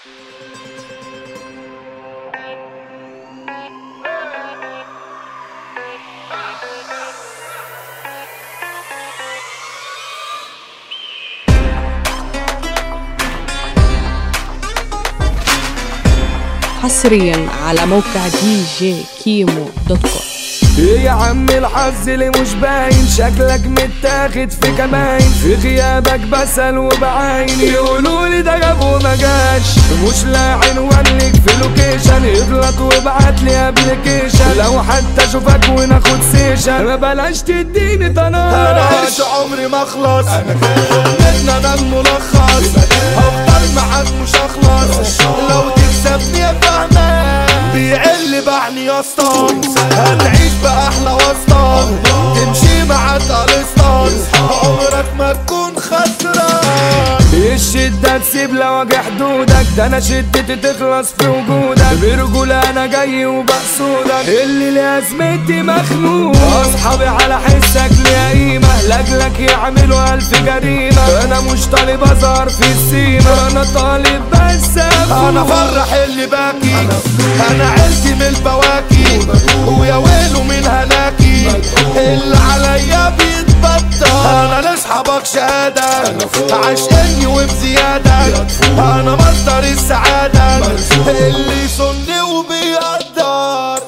حصريا على موقع djkimo.com. ايه يا عم الحظ اللي مش باين، شكلك متاخد في كماين، في غيابك بسأل وبعاين، يقولولي ده جاب وما جاش، مش لاقي عنوان ليك في لوكيشن، اغلط وابعتلي ابليكيشن، لو حتى اشوفك وناخد سيشن، ما بلاش تديني طناش. انا عايش عمري ما اخلص، مننا انا الملخص، هفضل معاك مش هخلص، لو تكسبني يا فهمان بيعل بعني يا اسطى، هتعيش بأحلى واسطة، تمشي مع الارسطان، عمرك ما تكون خسران. الشدة تسيب لواجه حدودك، ده انا شدتي تخلص في وجودك، برجولة انا جاي وبقصودك، اللي لازمتي مخنوق، اصحابي على حسك ليا قيمة، لاجلك يعملوا 1000 جريمة، انا مش طالب اظهر في السيمة، انا طالب بس انا فرح اللي باكي، انا عيلتي من البواكي، ويا ويله من هلاكي، اللي عليا بيتبطل، انا لاصحابك شهادة، عاشقني وبزيادة، انا مصدر السعادة، اللي يصني وبيقدر.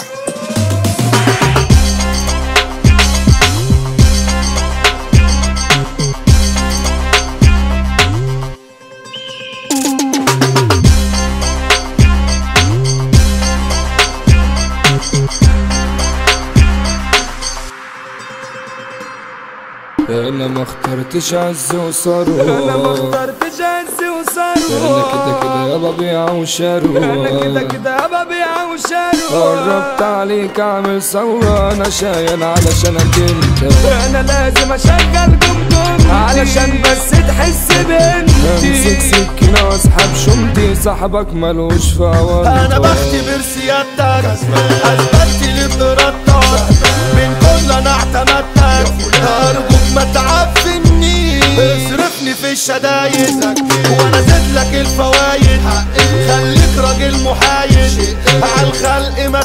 انا ما اخترتش عز وثروة، انا ما اخترتش عز وثروة، انا كده كده يابا بيع وشروة، انا كده كده يابا بيع وشروة، قربت عليك اعمل ثورة، انا شايل علشانك انت، انا لازم اشغل جمجمتي علشان بس تحس بنتي، امسك سكينة واسحب شمتي، صاحبك ملوش في عوضك، انا بختبر سيادتك، اثبتت لي بارادتك، من كل انا اعتمدتك، ارجوك ما تعفنيش، اصرفني في الشدايد وانا زدلك الفوايد، خليك راجل محايد، عالخلق ما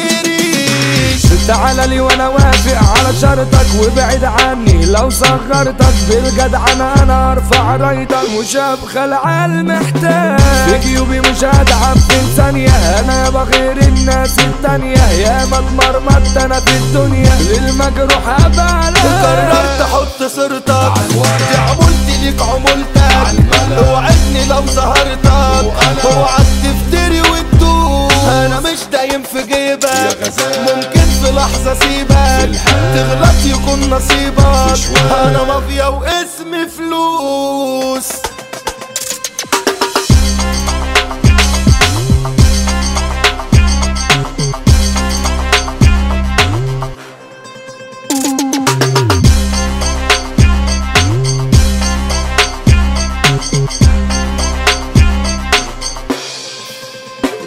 تفتريش، تعالى لي وانا وافق على شرطك، وابعد عني لو صغرتك، بالجدعنة انا ارفع رايتك، مش هبخل عالمحتاج، في جيوبي مش هتعب في ثانية، انا يابا غير الناس التانية، يا ما اتمرمطت انا في الدنيا، للمجروح ابعلك، قررت احط صورتك، دي عمولتي ليك عمولتك، اوعدني لو ظهرتك، اوعى تفتري وتدوس، انا مش دايم في جيبك، ممكن في لحظة سيبك، تغلط يكون نصيبك، انا مافيا واسمي فلوس.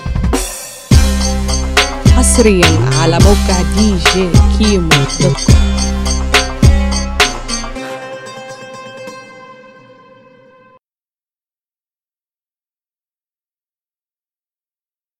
حصريا على موقع djkimo.com.